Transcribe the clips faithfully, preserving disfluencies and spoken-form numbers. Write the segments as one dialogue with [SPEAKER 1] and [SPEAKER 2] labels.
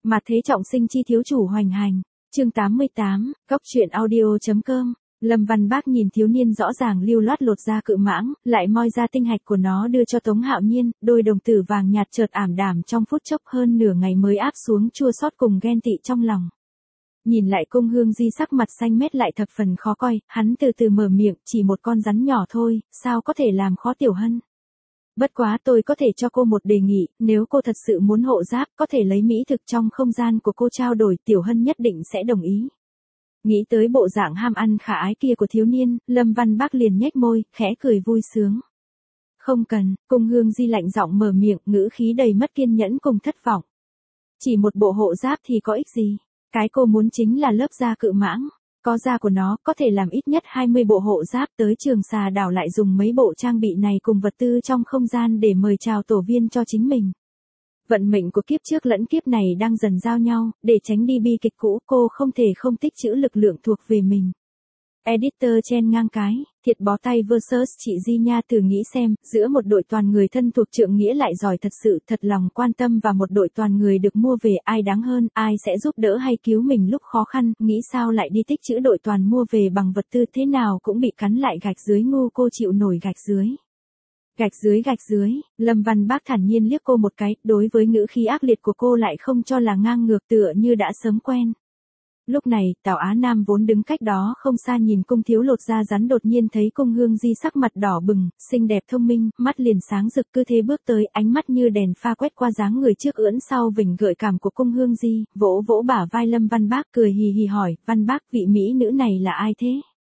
[SPEAKER 1] Mà thế trọng sinh chi thiếu chủ hoành hành. Chương tám mươi tám, Cốc truyện audio.com. Lâm Văn Bác nhìn thiếu niên rõ ràng lưu loát lột ra cự mãng, lại moi ra tinh hạch của nó đưa cho Tống Hạo Nhiên, đôi đồng tử vàng nhạt chợt ảm đạm trong phút chốc, hơn nửa ngày mới áp xuống chua xót cùng ghen tị trong lòng. Nhìn lại Cung Hương Di sắc mặt xanh mét lại thập phần khó coi, hắn từ từ mở miệng, chỉ một con rắn nhỏ thôi, sao có thể làm khó Tiểu Hân. Bất quá tôi có thể cho cô một đề nghị, nếu cô thật sự muốn hộ giáp, có thể lấy mỹ thực trong không gian của cô trao đổi, Tiểu Hân nhất định sẽ đồng ý. Nghĩ tới bộ dạng ham ăn khả ái kia của thiếu niên, Lâm Văn Bác liền nhếch môi, khẽ cười vui sướng. Không cần, Cung Hương Di lạnh giọng mở miệng, ngữ khí đầy mất kiên nhẫn cùng thất vọng. Chỉ một bộ hộ giáp thì có ích gì? Cái cô muốn chính là lớp da cự mãng. Có da của nó, có thể làm ít nhất hai mươi bộ hộ giáp, tới Trường Xà Đảo lại dùng mấy bộ trang bị này cùng vật tư trong không gian để mời chào tổ viên cho chính mình. Vận mệnh của kiếp trước lẫn kiếp này đang dần giao nhau, để tránh đi bi kịch cũ, cô không thể không tích trữ lực lượng thuộc về mình. Editor chen ngang cái, thiệt bó tay versus chị Di Nha, thử nghĩ xem, giữa một đội toàn người thân thuộc trượng nghĩa lại giỏi thật sự, thật lòng quan tâm và một đội toàn người được mua về, ai đáng hơn, ai sẽ giúp đỡ hay cứu mình lúc khó khăn, nghĩ sao lại đi tích trữ đội toàn mua về bằng vật tư, thế nào cũng bị cắn lại gạch dưới, ngu cô chịu nổi gạch dưới. Gạch dưới gạch dưới, Lâm Văn Bác thản nhiên liếc cô một cái, đối với ngữ khí ác liệt của cô lại không cho là ngang ngược, tựa như đã sớm quen. Lúc này, Tào Á Nam vốn đứng cách đó không xa nhìn Cung thiếu lột da rắn, đột nhiên thấy Cung Hương Di sắc mặt đỏ bừng, xinh đẹp thông minh, mắt liền sáng rực, cứ thế bước tới, ánh mắt như đèn pha quét qua dáng người trước ưỡn sau vỉnh gợi cảm của Cung Hương Di, vỗ vỗ bả vai Lâm Văn Bác, cười hì hì hỏi, Văn Bác, vị mỹ nữ này là ai thế?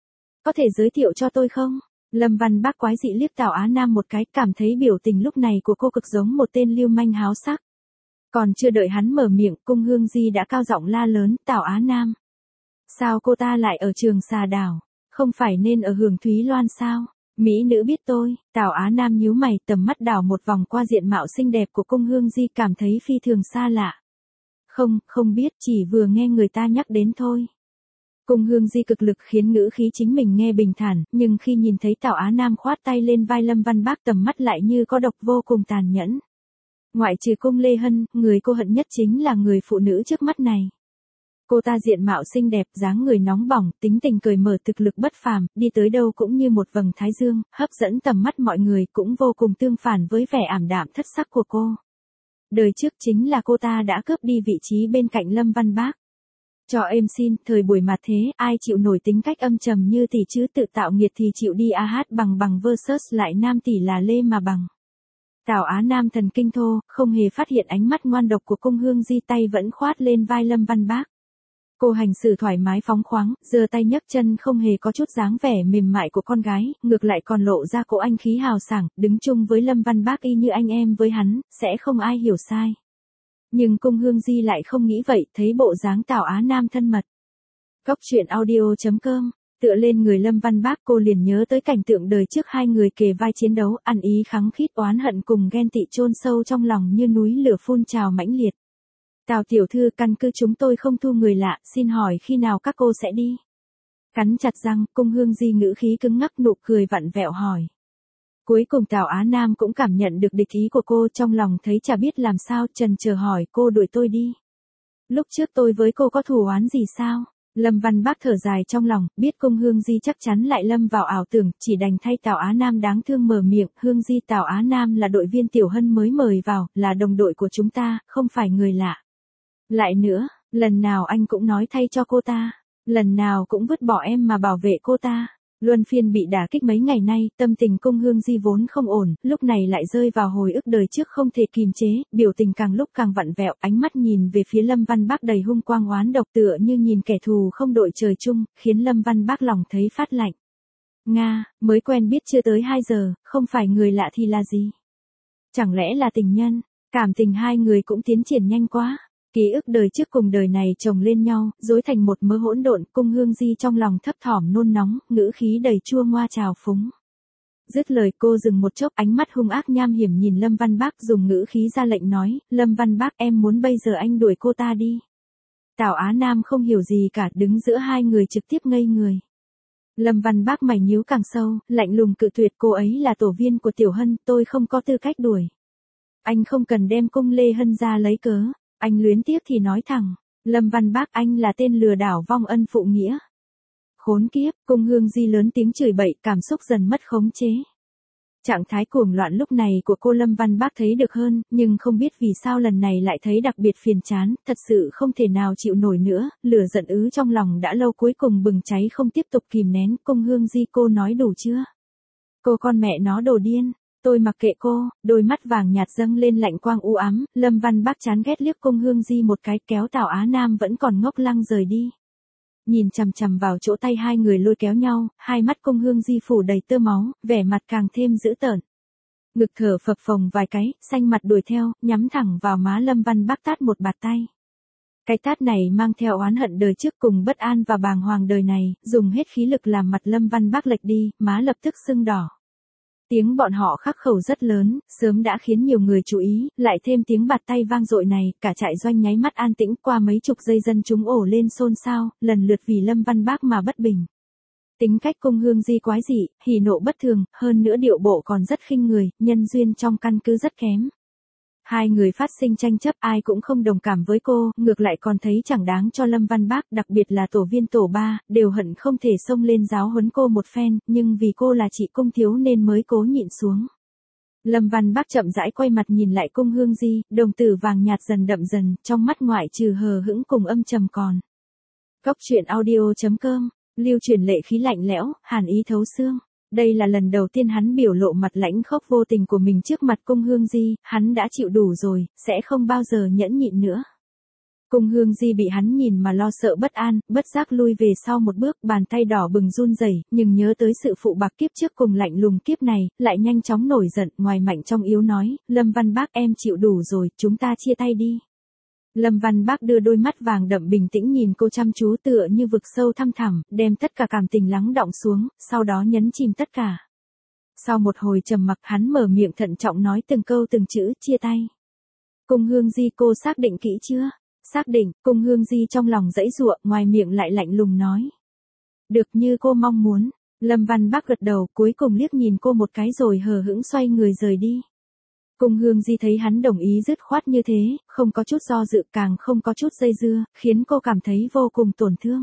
[SPEAKER 1] Có thể giới thiệu cho tôi không? Lâm Văn Bác quái dị liếc Tào Á Nam một cái, cảm thấy biểu tình lúc này của cô cực giống một tên lưu manh háo sắc. Còn chưa đợi hắn mở miệng, Cung Hương Di đã cao giọng la lớn, Tào Á Nam. Sao cô ta lại ở Trường Xà Đảo? Không phải nên ở Hưởng Thúy Loan sao? Mỹ nữ biết tôi. Tào Á Nam nhíu mày, tầm mắt đảo một vòng qua diện mạo xinh đẹp của Cung Hương Di, cảm thấy phi thường xa lạ. Không, không biết, chỉ vừa nghe người ta nhắc đến thôi. Cung Hương Di cực lực khiến ngữ khí chính mình nghe bình thản, nhưng khi nhìn thấy Tào Á Nam khoát tay lên vai Lâm Văn Bác, tầm mắt lại như có độc, vô cùng tàn nhẫn. Ngoại trừ Cung Lê Hân, người cô hận nhất chính là người phụ nữ trước mắt này. Cô ta diện mạo xinh đẹp, dáng người nóng bỏng, tính tình cởi mở, thực lực bất phàm, đi tới đâu cũng như một vầng thái dương, hấp dẫn tầm mắt mọi người, cũng vô cùng tương phản với vẻ ảm đạm thất sắc của cô. Đời trước chính là cô ta đã cướp đi vị trí bên cạnh Lâm Văn Bác. Cho em xin, thời buổi mà thế, ai chịu nổi tính cách âm trầm như tỷ chứ, tự tạo nghiệt thì chịu đi, a hát bằng bằng versus lại nam tỷ là lê mà bằng. Tào Á Nam thần kinh thô, không hề phát hiện ánh mắt ngoan độc của Cung Hương Di, tay vẫn khoát lên vai Lâm Văn Bác. Cô hành xử thoải mái phóng khoáng, giơ tay nhấc chân không hề có chút dáng vẻ mềm mại của con gái, ngược lại còn lộ ra cỗ anh khí hào sảng, đứng chung với Lâm Văn Bác y như anh em với hắn, sẽ không ai hiểu sai. Nhưng Cung Hương Di lại không nghĩ vậy, thấy bộ dáng Tào Á Nam thân mật. Cốc truyện audio.com. Tựa lên người Lâm Văn Bác, cô liền nhớ tới cảnh tượng đời trước hai người kề vai chiến đấu, ăn ý khắng khít, oán hận cùng ghen tị chôn sâu trong lòng như núi lửa phun trào mãnh liệt. Tào tiểu thư, căn cứ chúng tôi không thu người lạ, xin hỏi khi nào các cô sẽ đi? Cắn chặt răng, Cung Hương Di ngữ khí cứng ngắc, nụ cười vặn vẹo hỏi. Cuối cùng Tào Á Nam cũng cảm nhận được địch ý của cô, trong lòng thấy chả biết làm sao, chần chờ hỏi, cô đuổi tôi đi. Lúc trước tôi với cô có thù oán gì sao? Lâm Văn Bác thở dài trong lòng, biết Cung Hương Di chắc chắn lại lâm vào ảo tưởng, chỉ đành thay Tào Á Nam đáng thương mở miệng, Hương Di, Tào Á Nam là đội viên Tiểu Hân mới mời vào, là đồng đội của chúng ta, không phải người lạ. Lại nữa, lần nào anh cũng nói thay cho cô ta, lần nào cũng vứt bỏ em mà bảo vệ cô ta. Luân phiên bị đả kích mấy ngày nay, tâm tình Cung Hương Di vốn không ổn, lúc này lại rơi vào hồi ức đời trước không thể kìm chế, biểu tình càng lúc càng vặn vẹo, ánh mắt nhìn về phía Lâm Văn Bác đầy hung quang oán độc, tựa như nhìn kẻ thù không đội trời chung, khiến Lâm Văn Bác lòng thấy phát lạnh. Nga, mới quen biết chưa tới hai giờ, không phải người lạ thì là gì? Chẳng lẽ là tình nhân? Cảm tình hai người cũng tiến triển nhanh quá. Ký ức đời trước cùng đời này chồng lên nhau, rối thành một mớ hỗn độn, Cung Hương Di trong lòng thấp thỏm nôn nóng, ngữ khí đầy chua ngoa trào phúng. Dứt lời cô dừng một chốc, ánh mắt hung ác nham hiểm nhìn Lâm Văn Bác, dùng ngữ khí ra lệnh nói, Lâm Văn Bác, em muốn bây giờ anh đuổi cô ta đi. Tào Á Nam không hiểu gì cả, đứng giữa hai người trực tiếp ngây người. Lâm Văn Bác mày nhíu càng sâu, lạnh lùng cự tuyệt, cô ấy là tổ viên của Tiểu Hân, tôi không có tư cách đuổi. Anh không cần đem Cung Lê Hân ra lấy cớ. Anh luyến tiếc thì nói thẳng, Lâm Văn Bác anh là tên lừa đảo vong ân phụ nghĩa. Khốn kiếp, Cung Hương Di lớn tiếng chửi bậy, cảm xúc dần mất khống chế. Trạng thái cuồng loạn lúc này của cô Lâm Văn Bác thấy được hơn, nhưng không biết vì sao lần này lại thấy đặc biệt phiền chán, thật sự không thể nào chịu nổi nữa, lửa giận ứ trong lòng đã lâu cuối cùng bừng cháy không tiếp tục kìm nén. Cung Hương Di, cô nói đủ chưa? Cô con mẹ nó đồ điên. Tôi mặc kệ cô. Đôi mắt vàng nhạt dâng lên lạnh quang u ám, Lâm Văn Bác chán ghét liếc Cung Hương Di một cái, kéo Tào Á Nam vẫn còn ngốc lăng rời đi. Nhìn chằm chằm vào chỗ tay hai người lôi kéo nhau, hai mắt Cung Hương Di phủ đầy tơ máu, vẻ mặt càng thêm dữ tợn. Ngực thở phập phồng vài cái, xanh mặt đuổi theo, nhắm thẳng vào má Lâm Văn Bác tát một bạt tay. Cái tát này mang theo oán hận đời trước cùng bất an và bàng hoàng đời này, dùng hết khí lực làm mặt Lâm Văn Bác lệch đi, má lập tức sưng đỏ. Tiếng bọn họ khắc khẩu rất lớn, sớm đã khiến nhiều người chú ý, lại thêm tiếng bạt tay vang dội này, cả trại doanh nháy mắt an tĩnh. Qua mấy chục giây dân chúng ổ lên xôn xao, lần lượt vì Lâm Văn Bác mà bất bình. Tính cách Cung Hương Di quái dị, hỉ nộ bất thường, hơn nữa điệu bộ còn rất khinh người, nhân duyên trong căn cứ rất kém. Hai người phát sinh tranh chấp, ai cũng không đồng cảm với cô, ngược lại còn thấy chẳng đáng cho Lâm Văn Bác, đặc biệt là tổ viên tổ ba, đều hận không thể xông lên giáo huấn cô một phen, nhưng vì cô là chị Cung thiếu nên mới cố nhịn xuống. Lâm Văn Bác chậm rãi quay mặt nhìn lại Cung Hương Di, đồng tử vàng nhạt dần đậm dần, trong mắt ngoại trừ hờ hững cùng âm trầm còn. Cốc truyện audio chấm com, lưu truyền lệ khí lạnh lẽo, hàn ý thấu xương. Đây là lần đầu tiên hắn biểu lộ mặt lãnh khốc vô tình của mình trước mặt Cung Hương Di, hắn đã chịu đủ rồi, sẽ không bao giờ nhẫn nhịn nữa. Cung Hương Di bị hắn nhìn mà lo sợ bất an, bất giác lui về sau một bước, bàn tay đỏ bừng run rẩy, nhưng nhớ tới sự phụ bạc kiếp trước cùng lạnh lùng kiếp này, lại nhanh chóng nổi giận, ngoài mạnh trong yếu nói, Lâm Văn Bác em chịu đủ rồi, chúng ta chia tay đi. Lâm Văn Bác đưa đôi mắt vàng đậm bình tĩnh nhìn cô chăm chú tựa như vực sâu thăm thẳm, đem tất cả cảm tình lắng đọng xuống, sau đó nhấn chìm tất cả. Sau một hồi trầm mặc hắn mở miệng thận trọng nói từng câu từng chữ, chia tay. Cung Hương Di, cô xác định kỹ chưa? Xác định. Cung Hương Di trong lòng dãy giụa, ngoài miệng lại lạnh lùng nói. Được như cô mong muốn. Lâm Văn Bác gật đầu, cuối cùng liếc nhìn cô một cái rồi hờ hững xoay người rời đi. Cung Hương Di thấy hắn đồng ý dứt khoát như thế, không có chút do dự, càng không có chút dây dưa, khiến cô cảm thấy vô cùng tổn thương.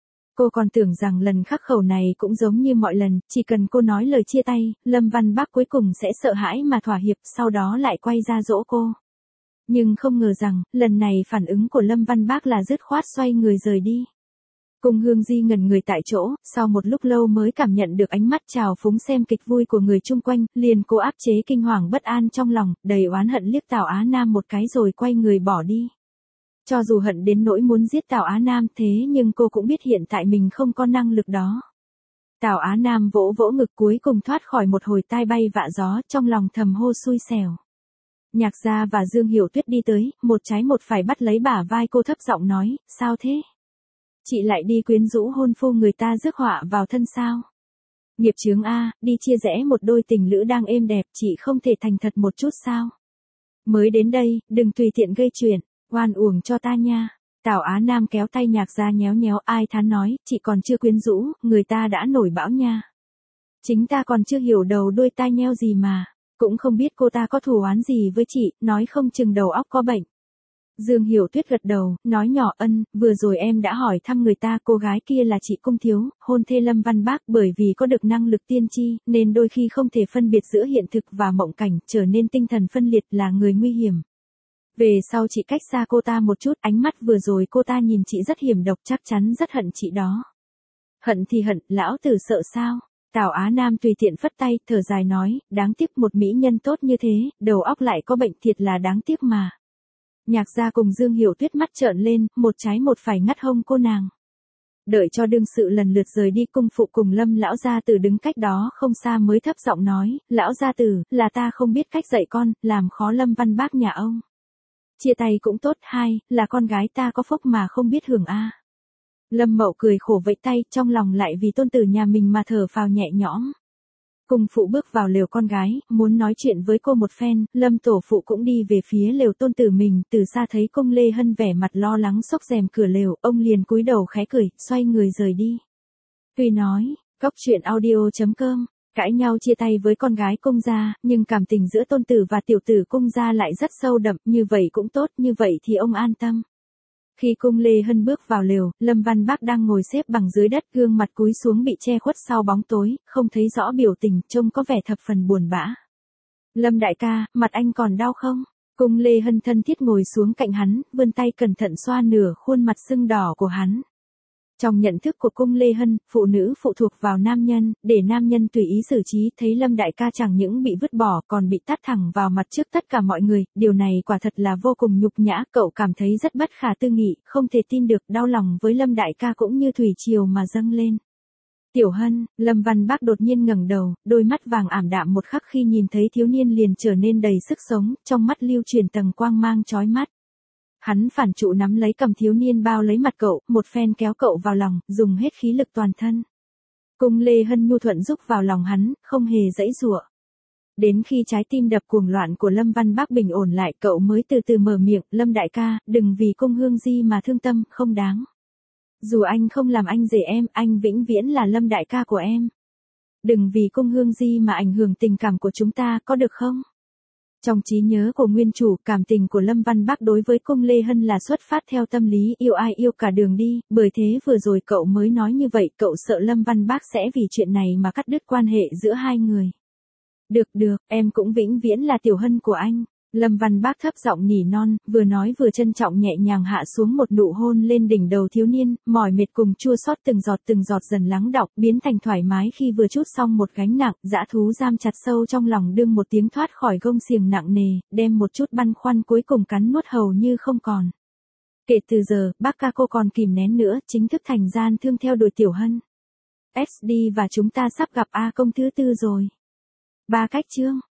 [SPEAKER 1] Cô còn tưởng rằng lần khắc khẩu này cũng giống như mọi lần, chỉ cần cô nói lời chia tay, Lâm Văn Bác cuối cùng sẽ sợ hãi mà thỏa hiệp, sau đó lại quay ra dỗ cô. Nhưng không ngờ rằng, lần này phản ứng của Lâm Văn Bác là dứt khoát xoay người rời đi. Cung Hương Di ngẩn người tại chỗ, sau một lúc lâu mới cảm nhận được ánh mắt trào phúng xem kịch vui của người chung quanh, liền cố áp chế kinh hoàng bất an trong lòng, đầy oán hận liếc Tào Á Nam một cái rồi quay người bỏ đi. Cho dù hận đến nỗi muốn giết Tào Á Nam thế nhưng cô cũng biết hiện tại mình không có năng lực đó. Tào Á Nam vỗ vỗ ngực cuối cùng thoát khỏi một hồi tai bay vạ gió, trong lòng thầm hô xui xẻo. Nhạc Gia và Dương Hiểu Tuyết đi tới, một trái một phải bắt lấy bả vai cô thấp giọng nói, sao thế? Chị lại đi quyến rũ hôn phu người ta rước họa vào thân sao? Nghiệp chướng a, đi chia rẽ một đôi tình lữ đang êm đẹp, chị không thể thành thật một chút sao? Mới đến đây, đừng tùy tiện gây chuyện, oan uổng cho ta nha. Tào Á Nam kéo tay Nhạc Gia nhéo nhéo, ai thán nói, chị còn chưa quyến rũ, người ta đã nổi bão nha. Chính ta còn chưa hiểu đầu đuôi tai nheo gì mà, cũng không biết cô ta có thù oán gì với chị, nói không chừng đầu óc có bệnh. Dương Hiểu Tuyết gật đầu, nói nhỏ, ân, vừa rồi em đã hỏi thăm người ta, cô gái kia là chị Cung thiếu, hôn thê Lâm Văn Bác, bởi vì có được năng lực tiên tri, nên đôi khi không thể phân biệt giữa hiện thực và mộng cảnh, trở nên tinh thần phân liệt, là người nguy hiểm. Về sau chị cách xa cô ta một chút, ánh mắt vừa rồi cô ta nhìn chị rất hiểm độc, chắc chắn rất hận chị đó. Hận thì hận, lão tử sợ sao? Tào Á Nam tùy tiện phất tay, thở dài nói, đáng tiếc một mỹ nhân tốt như thế, đầu óc lại có bệnh, thiệt là đáng tiếc mà. Nhạc Gia cùng Dương Hiểu Tuyết mắt trợn lên, một trái một phải ngắt hông cô nàng. Đợi cho đương sự lần lượt rời đi, cung phụ cùng Lâm lão gia tử đứng cách đó không xa mới thấp giọng nói, lão gia tử, là ta không biết cách dạy con, làm khó Lâm Văn Bác nhà ông. Chia tay cũng tốt, hai, là con gái ta có phúc mà không biết hưởng a. Lâm Mậu cười khổ vẫy tay, trong lòng lại vì tôn tử nhà mình mà thở phào nhẹ nhõm. Cung phụ bước vào lều con gái, muốn nói chuyện với cô một phen, Lâm tổ phụ cũng đi về phía lều tôn tử mình, từ xa thấy Cung Lê Hân vẻ mặt lo lắng xốc rèm cửa lều, ông liền cúi đầu khẽ cười, xoay người rời đi. Tuy nói, cốc truyện audio chấm com Cãi nhau chia tay với con gái cung gia, nhưng cảm tình giữa tôn tử và tiểu tử cung gia lại rất sâu đậm, như vậy cũng tốt, như vậy thì ông an tâm. Khi cung Lê Hân bước vào lều, Lâm Văn Bác đang ngồi xếp bằng dưới đất, gương mặt cúi xuống bị che khuất sau bóng tối, không thấy rõ biểu tình, trông có vẻ thập phần buồn bã. Lâm đại ca, mặt anh còn đau không? Cung Lê Hân thân thiết ngồi xuống cạnh hắn, vươn tay cẩn thận xoa nửa khuôn mặt sưng đỏ của hắn. Trong nhận thức của cung Lê Hân, phụ nữ phụ thuộc vào nam nhân, để nam nhân tùy ý xử trí, thấy Lâm đại ca chẳng những bị vứt bỏ còn bị tát thẳng vào mặt trước tất cả mọi người, điều này quả thật là vô cùng nhục nhã, cậu cảm thấy rất bất khả tư nghị, không thể tin được, đau lòng với Lâm đại ca cũng như thủy triều mà dâng lên. Tiểu Hân, Lâm Văn Bác đột nhiên ngẩng đầu, đôi mắt vàng ảm đạm một khắc khi nhìn thấy thiếu niên liền trở nên đầy sức sống, trong mắt lưu truyền tầng quang mang chói mắt. Hắn phản trụ nắm lấy cầm thiếu niên bao lấy mặt cậu, một phen kéo cậu vào lòng, dùng hết khí lực toàn thân. Cung Lê Hân nhu thuận giúp vào lòng hắn, không hề giãy giụa. Đến khi trái tim đập cuồng loạn của Lâm Văn Bác bình ổn lại, cậu mới từ từ mở miệng, Lâm đại ca, đừng vì cung Hương Di mà thương tâm, không đáng. Dù anh không làm anh rể em, anh vĩnh viễn là Lâm đại ca của em. Đừng vì cung Hương Di mà ảnh hưởng tình cảm của chúng ta, có được không? Trong trí nhớ của nguyên chủ, cảm tình của Lâm Văn Bác đối với cung Lê Hân là xuất phát theo tâm lý yêu ai yêu cả đường đi, bởi thế vừa rồi cậu mới nói như vậy, cậu sợ Lâm Văn Bác sẽ vì chuyện này mà cắt đứt quan hệ giữa hai người. Được được, em cũng vĩnh viễn là Tiểu Hân của anh. Lâm Văn Bác thấp giọng nỉ non, vừa nói vừa trân trọng nhẹ nhàng hạ xuống một nụ hôn lên đỉnh đầu thiếu niên, mỏi mệt cùng chua xót từng giọt từng giọt dần lắng đọng, biến thành thoải mái khi vừa trút xong một gánh nặng, dã thú giam chặt sâu trong lòng đương một tiếng thoát khỏi gông xiềng nặng nề, đem một chút băn khoăn cuối cùng cắn nuốt hầu như không còn. Kể từ giờ, bác ca cô còn kìm nén nữa, chính thức thành gian thương theo đuổi Tiểu Hân. ét đê và chúng ta sắp gặp A công thứ tư rồi. Ba cách chương.